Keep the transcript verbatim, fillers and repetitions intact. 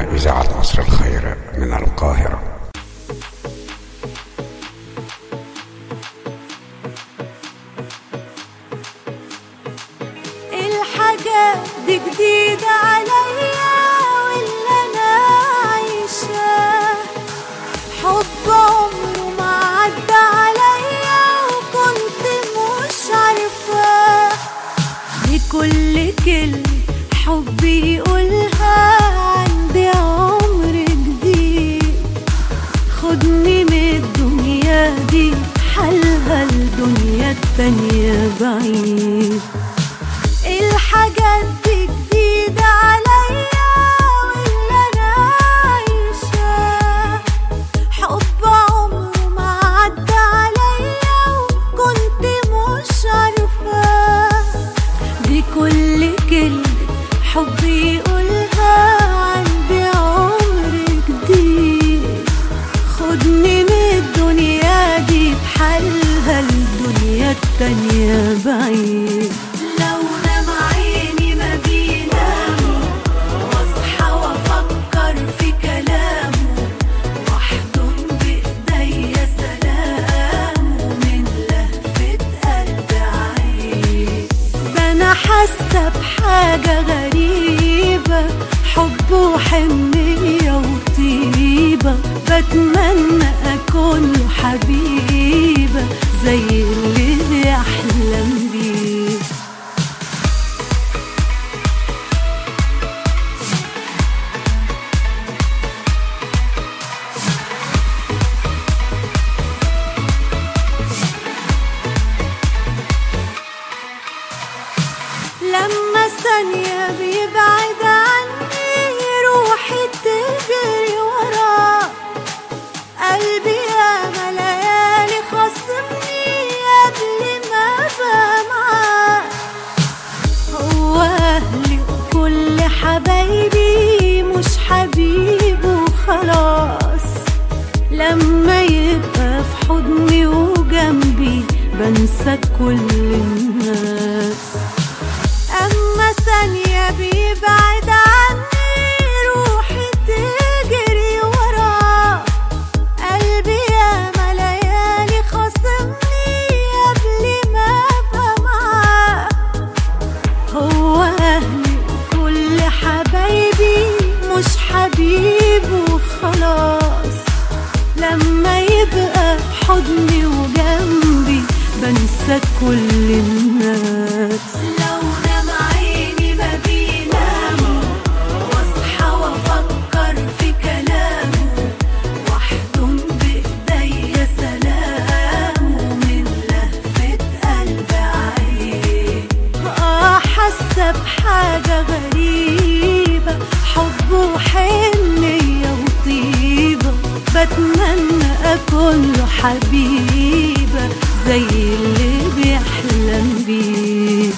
إذاعة عصر الخير من القاهرة. الحاجات دي جديدة عليا واللي أنا عايشاه حب عمره ما عدى عليا وكنت مش عارفاه. بكل كلمة حب يقولها عندي عمر جديد. خدني من الدنيا دي حالها الدنيا التانية بعيد. الحاجات دي جديدة عليا واللي أنا عايشاه حب عمره ما عدى عليا وكنت مش عارفاه. بكل كلمة حب يقولها عندي عمر جديد. خدني من الدنيا دي بحالها الدنيا التانية بعيد. حاسة بحاجة غريبة حب وحنية وطيبة. بتمنى أكون له حبيبة زي اللي بيحلم بيه. لما ثانية بيبعد عني روحي تجري وراه. قلبي ياما ليالي خاصمني قبل ما ابقى معاه. هو أهلي وكل حبايبي مش حبيبه خلاص. لما يبقى في حضني وجنبي بنسى كل الناس. أما ثانية بيبعد عني روحي تجري وراه. قلبي ياما ليالي خاصمني قبل ما أبقى معاه. هو أهلي وكل حبايبي مش حبيبه خلاص. لما يبقى بحضني وجنبي بنسى كل الناس. بحاجة غريبة حب وحنية وطيبة. بتمنى أكون له حبيبة زي اللي بيحلم بيه.